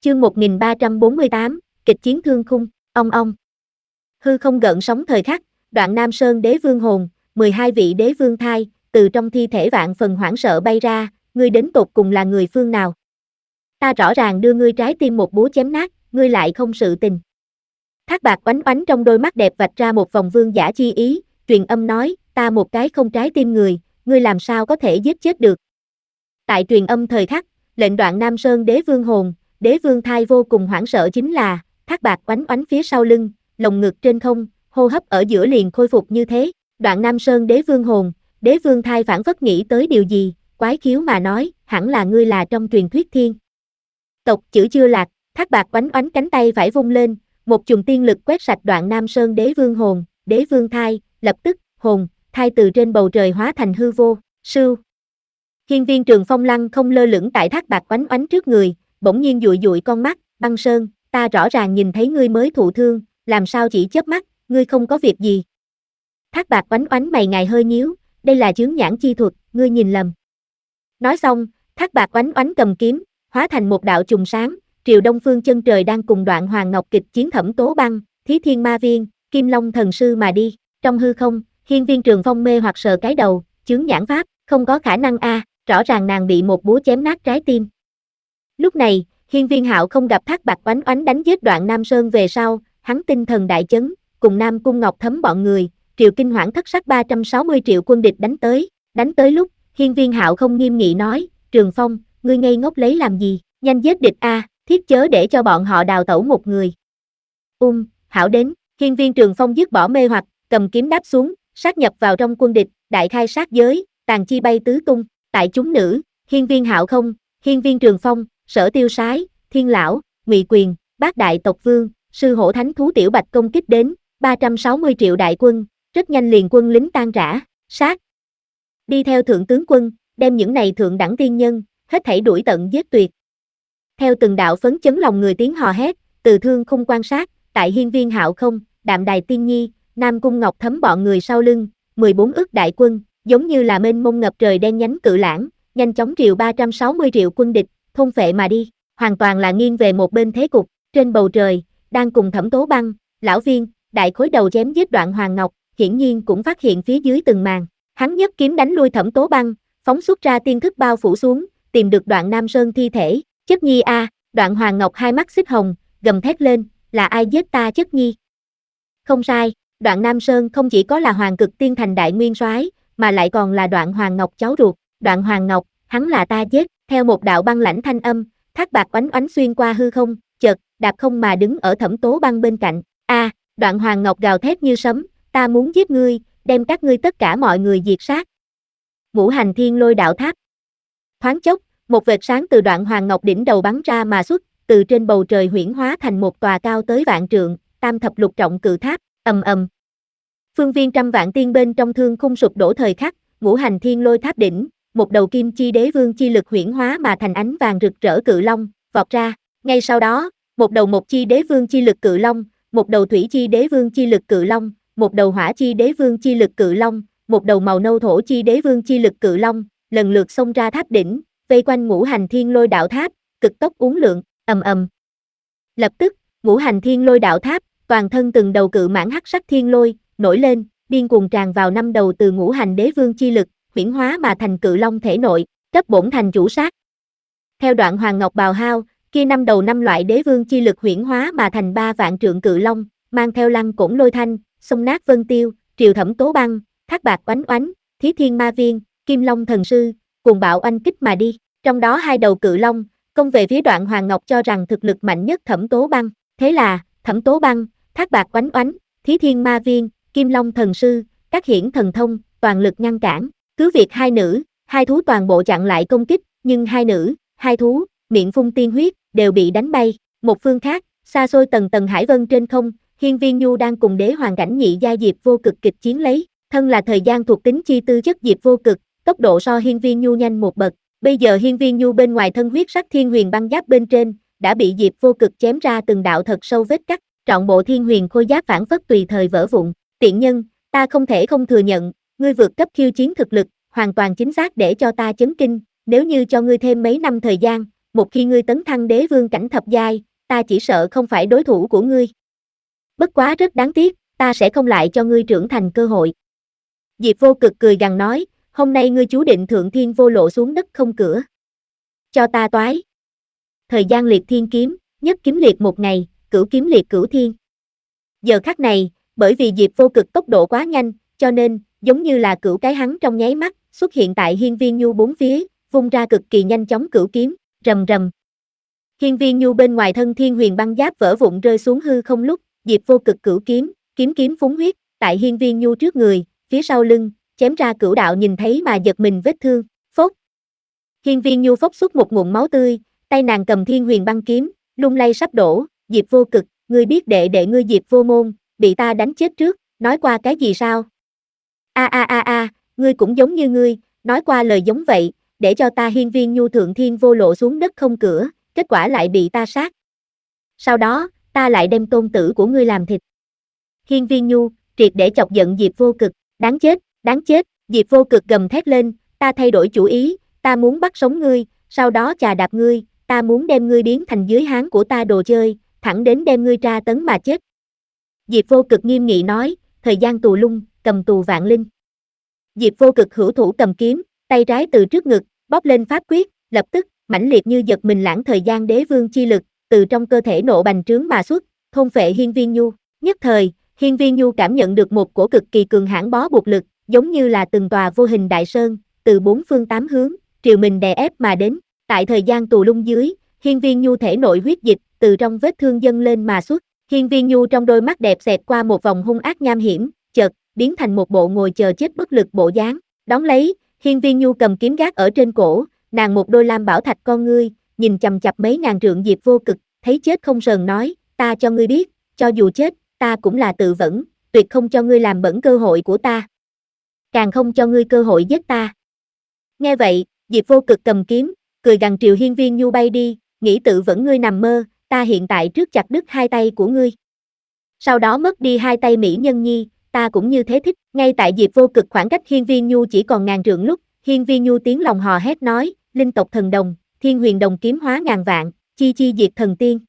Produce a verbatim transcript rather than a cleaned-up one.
Chương một nghìn ba trăm bốn mươi tám, kịch chiến thương khung, ong ong. Hư không gợn sóng thời khắc, Đoạn Nam Sơn đế vương hồn, mười hai vị đế vương thai, từ trong thi thể vạn phần hoảng sợ bay ra, ngươi đến tột cùng là người phương nào? Ta rõ ràng đưa ngươi trái tim một búa chém nát, ngươi lại không sự tình. Thác Bạt oánh oánh trong đôi mắt đẹp vạch ra một vòng vương giả chi ý, truyền âm nói, ta một cái không trái tim người, ngươi làm sao có thể giết chết được? Tại truyền âm thời khắc, lệnh Đoạn Nam Sơn đế vương hồn, đế vương thai vô cùng hoảng sợ chính là, Thác Bạt oánh oánh phía sau lưng, lồng ngực trên không, hô hấp ở giữa liền khôi phục như thế. Đoạn Nam Sơn đế vương hồn, đế vương thai phản phất nghĩ tới điều gì, quái khiếu mà nói, hẳn là ngươi là trong truyền thuyết thiên tộc chữ chưa lạc. Thác Bạt oánh oánh cánh tay phải vung lên, một chùm tiên lực quét sạch Đoạn Nam Sơn đế vương hồn, đế vương thai, lập tức, hồn, thai từ trên bầu trời hóa thành hư vô, sưu. Hiên viên Trường Phong lăng không lơ lửng tại Thác Bạt oánh oánh trước người, bỗng nhiên dụi dụi con mắt, băng sơn, ta rõ ràng nhìn thấy ngươi mới thụ thương, làm sao chỉ chớp mắt, ngươi không có việc gì. Thác Bạt oánh oánh mày ngài hơi nhíu, đây là chướng nhãn chi thuật, ngươi nhìn lầm. Nói xong, Thác Bạt oánh oánh cầm kiếm, hóa thành một đạo chùm sáng, triều đông phương chân trời đang cùng Đoạn Hoàng Ngọc kịch chiến Thẩm Tố Băng, Thí Thiên Ma Viên, Kim Long Thần Sư mà đi. Trong hư không, Hiên viên Trường Phong mê hoặc sờ cái đầu, chướng nhãn pháp, không có khả năng a, à, rõ ràng nàng bị một búa chém nát trái tim. Lúc này, Hiên viên Hạo không gặp Thác Bạt oánh oánh đánh giết Đoạn Nam Sơn về sau, hắn tinh thần đại chấn, cùng Nam Cung Ngọc Thấm bọn người, triều kinh hoảng thất sắc ba trăm sáu mươi triệu quân địch đánh tới, đánh tới lúc, Hiên viên Hạo không nghiêm nghị nói, Trường Phong, ngươi ngây ngốc lấy làm gì, nhanh giết địch a, à, thiết chớ để cho bọn họ đào tẩu một người. Ung, um, Hảo đến, Hiên viên Trường Phong dứt bỏ mê hoặc, cầm kiếm đáp xuống, sát nhập vào trong quân địch, đại khai sát giới, tàn chi bay tứ tung, tại chúng nữ, Hiên viên Hạo không, Hiên viên Trường Phong, Sở Tiêu Sái, Thiên Lão, Ngụy Quyền, Bát Đại Tộc Vương, Sư Hổ Thánh Thú Tiểu Bạch công kích đến, ba trăm sáu mươi triệu đại quân, rất nhanh liền quân lính tan rã, sát. Đi theo thượng tướng quân, đem những này thượng đẳng tiên nhân, hết thảy đuổi tận giết tuyệt. Theo từng đạo phấn chấn lòng người tiếng hò hét, từ thương khung quan sát, tại Hiên viên Hạo không, Đạm Đài Tiên Nhi, Nam Cung Ngọc Thấm bọn người sau lưng, mười bốn ức đại quân, giống như là mênh mông ngập trời đen nhánh cự lãng, nhanh chóng triều ba trăm sáu mươi triệu quân địch, thôn phệ mà đi, hoàn toàn là nghiêng về một bên thế cục. Trên bầu trời, đang cùng Thẩm Tố Băng, Lão Viên, đại khối đầu chém giết Đoạn Hoàng Ngọc, hiển nhiên cũng phát hiện phía dưới từng màn. Hắn nhất kiếm đánh lui Thẩm Tố Băng, phóng xuất ra tiên thức bao phủ xuống, tìm được Đoạn Nam Sơn thi thể. Chất nhi a, à, Đoạn Hoàng Ngọc hai mắt xích hồng, gầm thét lên, là ai giết ta Chất nhi? Không sai, Đoạn Nam Sơn không chỉ có là Hoàng Cực Tiên Thành đại nguyên soái, mà lại còn là Đoạn Hoàng Ngọc cháu ruột. Đoạn Hoàng Ngọc, hắn là ta giết. Theo một đạo băng lãnh thanh âm, Thác Bạt oánh oánh xuyên qua hư không, chợt đạp không mà đứng ở Thẩm Tố Băng bên cạnh. A, à, Đoạn Hoàng Ngọc gào thét như sấm, ta muốn giết ngươi, đem các ngươi tất cả mọi người diệt sát. Ngũ Hành Thiên Lôi Đạo Tháp. Thoáng chốc, một vệt sáng từ Đoạn Hoàng Ngọc đỉnh đầu bắn ra mà xuất, từ trên bầu trời huyễn hóa thành một tòa cao tới vạn trượng, tam thập lục trọng cự tháp, ầm ầm. Phương viên trăm vạn tiên bên trong thương khung sụp đổ thời khắc, Ngũ Hành Thiên Lôi Tháp đỉnh, một đầu kim chi đế vương chi lực huyễn hóa mà thành ánh vàng rực rỡ cự long, vọt ra. Ngay sau đó, một đầu một chi đế vương chi lực cự long, một đầu thủy chi đế vương chi lực cự long, một đầu hỏa chi đế vương chi lực cự long, một đầu màu nâu thổ chi đế vương chi lực cự long, lần lượt xông ra tháp đỉnh, vây quanh Ngũ Hành Thiên Lôi Đạo Tháp, cực tốc uốn lượn, ầm ầm. Lập tức, Ngũ Hành Thiên Lôi Đạo Tháp, toàn thân từng đầu cự mãng hắc sắc thiên lôi nổi lên, điên cuồng tràn vào năm đầu từ Ngũ Hành Đế Vương chi lực, huyễn hóa mà thành cự long thể nội, cấp bổn thành chủ sát. Theo Đoạn Hoàng Ngọc bào hao, kia năm đầu năm loại đế vương chi lực huyễn hóa mà thành ba vạn trượng cự long, mang theo lăng cổn lôi thanh, xông nát vân tiêu, triều Thẩm Tố Băng, Thác Bạt oánh oánh, Thí Thiên Ma Viên, Kim Long Thần Sư, cuồng bạo oanh kích mà đi. Trong đó hai đầu cự long, công về phía Đoạn Hoàng Ngọc cho rằng thực lực mạnh nhất Thẩm Tố Băng. Thế là, Thẩm Tố Băng, Thác Bạt oánh oánh, Thí Thiên Ma Viên, Kim Long Thần Sư, các hiển thần thông, toàn lực ngăn cản. Cứ việc hai nữ, hai thú toàn bộ chặn lại công kích, nhưng hai nữ, hai thú, miệng phun tiên huyết, đều bị đánh bay. Một phương khác, xa xôi tầng tầng hải vân trên không, Hiên viên Nhu đang cùng đế hoàng cảnh nhị gia Diệp Vô Cực kịch chiến lấy. Thân là thời gian thuộc tính chi tư chất Diệp Vô Cực, tốc độ so Hiên viên Nhu nhanh một bậc. Bây giờ Hiên viên Nhu bên ngoài thân huyết sắc thiên huyền băng giáp bên trên, đã bị Diệp Vô Cực chém ra từng đạo thật sâu vết cắt, trọn bộ thiên huyền khôi giáp phản phất tùy thời vỡ vụn. Tiện nhân, ta không thể không thừa nhận, ngươi vượt cấp khiêu chiến thực lực, hoàn toàn chính xác để cho ta chấn kinh, nếu như cho ngươi thêm mấy năm thời gian, một khi ngươi tấn thăng đế vương cảnh thập giai, ta chỉ sợ không phải đối thủ của ngươi. Bất quá rất đáng tiếc, ta sẽ không lại cho ngươi trưởng thành cơ hội. Diệp Vô Cực cười gằn nói, hôm nay ngươi chú định thượng thiên vô lộ xuống đất không cửa. Cho ta toái. Thời gian liệt thiên kiếm, nhất kiếm liệt một ngày, cửu kiếm liệt cửu thiên. Giờ khắc này, bởi vì Diệp Vô Cực tốc độ quá nhanh, cho nên, giống như là cửu cái hắn trong nháy mắt, xuất hiện tại hiên viên nhu bốn phía, vung ra cực kỳ nhanh chóng cửu kiếm, rầm rầm. Hiên viên nhu bên ngoài thân thiên huyền băng giáp vỡ vụn rơi xuống hư không lúc, Diệp Vô Cực cửu kiếm, kiếm kiếm phúng huyết, tại hiên viên nhu trước người, phía sau lưng, chém ra cửu đạo nhìn thấy mà giật mình vết thương, phốt. Hiên viên nhu phốc xuất một ngụm máu tươi, tay nàng cầm thiên huyền băng kiếm, lung lay sắp đổ, Diệp Vô Cực, ngươi biết đệ đệ ngươi Diệp Vô Môn, bị ta đánh chết trước, nói qua cái gì sao? A a a a, ngươi cũng giống như ngươi, nói qua lời giống vậy, để cho ta hiên viên nhu thượng thiên vô lộ xuống đất không cửa, kết quả lại bị ta sát. Sau đó, ta lại đem tôn tử của ngươi làm thịt. Hiên viên nhu, triệt để chọc giận Diệp Vô Cực, đáng chết, đáng chết, Diệp Vô Cực gầm thét lên, ta thay đổi chủ ý, ta muốn bắt sống ngươi, sau đó chà đạp ngươi, ta muốn đem ngươi biến thành dưới háng của ta đồ chơi, thẳng đến đem ngươi tra tấn mà chết. Diệp Vô Cực nghiêm nghị nói, thời gian tù lung, cầm tù vạn linh. Diệp Vô Cực hữu thủ cầm kiếm, tay trái từ trước ngực, bóp lên pháp quyết, lập tức, mãnh liệt như giật mình lãng thời gian đế vương chi lực, từ trong cơ thể nộ bành trướng mà xuất, thôn phệ hiên viên nhu. Nhất thời, hiên viên nhu cảm nhận được một cổ cực kỳ cường hãn bó buộc lực, giống như là từng tòa vô hình đại sơn, từ bốn phương tám hướng, triều mình đè ép mà đến. Tại thời gian tù lung dưới, hiên viên nhu thể nội huyết dịch, từ trong vết thương dâng lên mà xuất. Hiên viên nhu trong đôi mắt đẹp xẹt qua một vòng hung ác nham hiểm, chợt, biến thành một bộ ngồi chờ chết bất lực bộ dáng. Đón lấy, hiên viên nhu cầm kiếm gác ở trên cổ, nàng một đôi lam bảo thạch con ngươi, nhìn chằm chằm mấy ngàn trượng Diệp Vô Cực, thấy chết không sờn nói, ta cho ngươi biết, cho dù chết, ta cũng là tự vẫn, tuyệt không cho ngươi làm bẩn cơ hội của ta. Càng không cho ngươi cơ hội giết ta. Nghe vậy, Diệp Vô Cực cầm kiếm, cười gằn triều hiên viên nhu bay đi, nghĩ tự vẫn ngươi nằm mơ, ta hiện tại trước chặt đứt hai tay của ngươi. Sau đó mất đi hai tay mỹ nhân nhi, ta cũng như thế thích. Ngay tại Diệp Vô Cực khoảng cách hiên viên nhu chỉ còn ngàn trượng lúc, hiên viên nhu tiếng lòng hò hét nói, linh tộc thần đồng, thiên huyền đồng kiếm hóa ngàn vạn, chi chi diệt thần tiên.